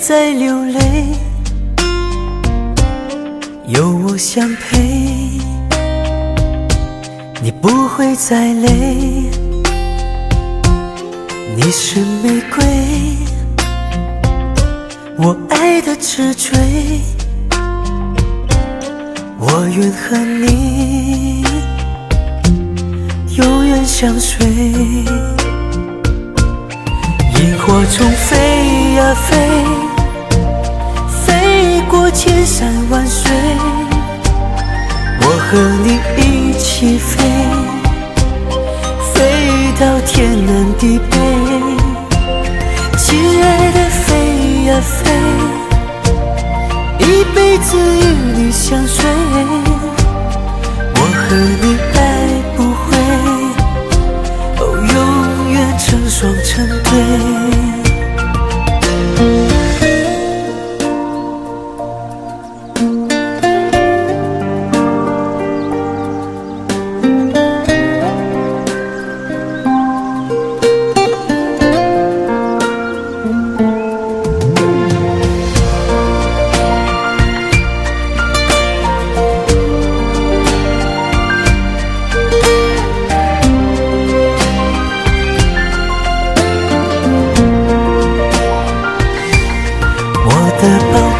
再流泪，有我相陪，你不会再累。你是玫瑰，我爱的直追，我愿和你永远相随。萤火虫飞呀飞，飞过千山万水，我和你一起飞，飞到天南地北。亲爱的飞呀飞，一辈子与你相随，我和你爱不会永远成双成对。我的宝